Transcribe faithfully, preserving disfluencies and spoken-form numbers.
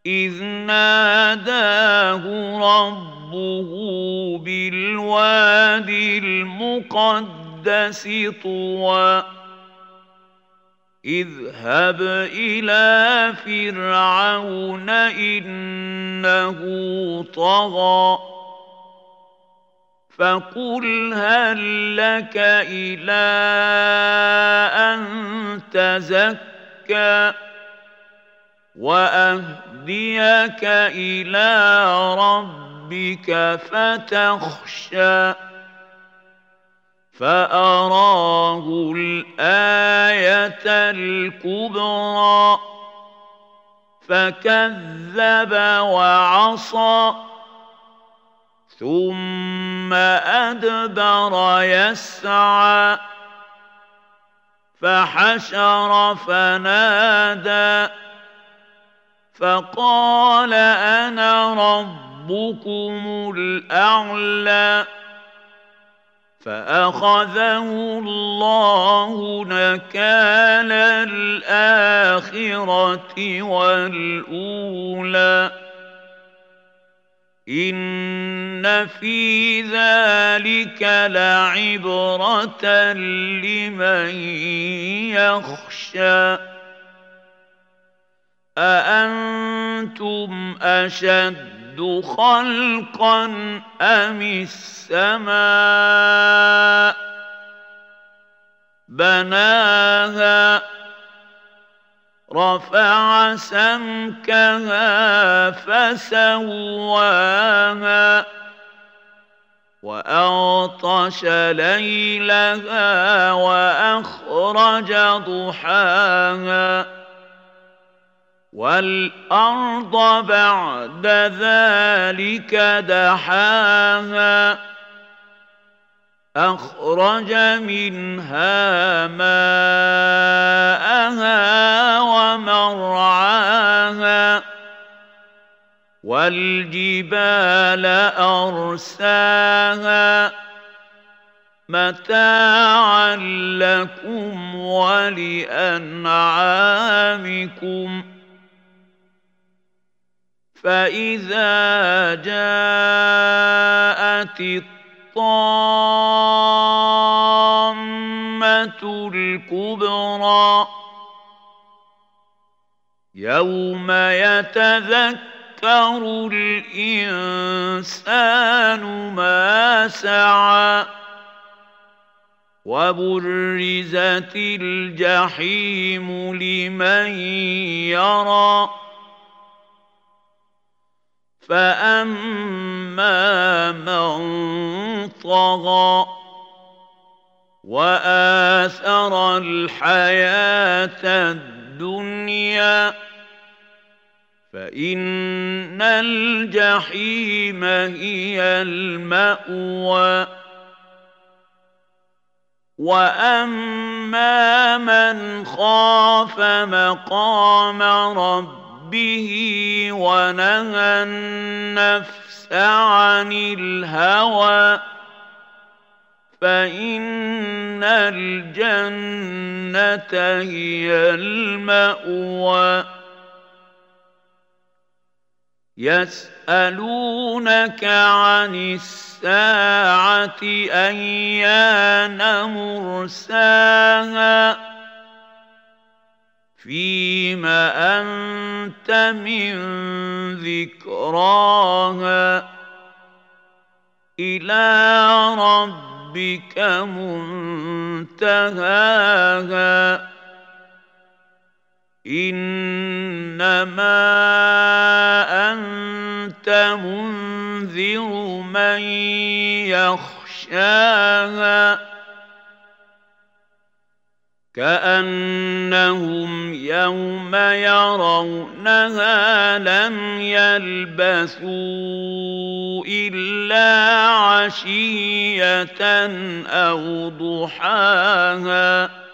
إذ ناداه ربه بالواد المقدس طوى اذهب إلى فرعون إنه طغى فقل هل لك إلى أن تزكى وأهديك إلى ربك فتخشى فأراه الآية الكبرى فكذب وعصى ثم أدبر يسعى فحشر فنادى فقال أنا ربكم الأعلى فأخذه الله نكال الآخرة والأولى إن في ذلك لعبرة لمن يخشى أأنتم أشد خلقا أم السماء بناها رفع سمكها فسواها وأغطش ليلها وأخرج ضحاها والأرض بعد ذلك دحاها أخرج منها ماءها ومرعاها والجبال أرساها متاعا لكم ولأنعامكم فإذا جاءت الطامة الكبرى يوم يتذكر الإنسان ما سعى وبرزت الجحيم لمن يرى فأما من طغى وآثر الحياة الدنيا فإن الجحيم هي المأوى وأما من خاف مقام ربه به ونهى النفس عن الهوى فإن الجنة هي المأوى يسألونك عن الساعة أيان مرساها فيم أنت من ذكراها إلى ربك منتهاها إنما أنت منذر من يخشاها كأنهم يوم يرونها لم يلبثوا إلا عشية أو ضحاها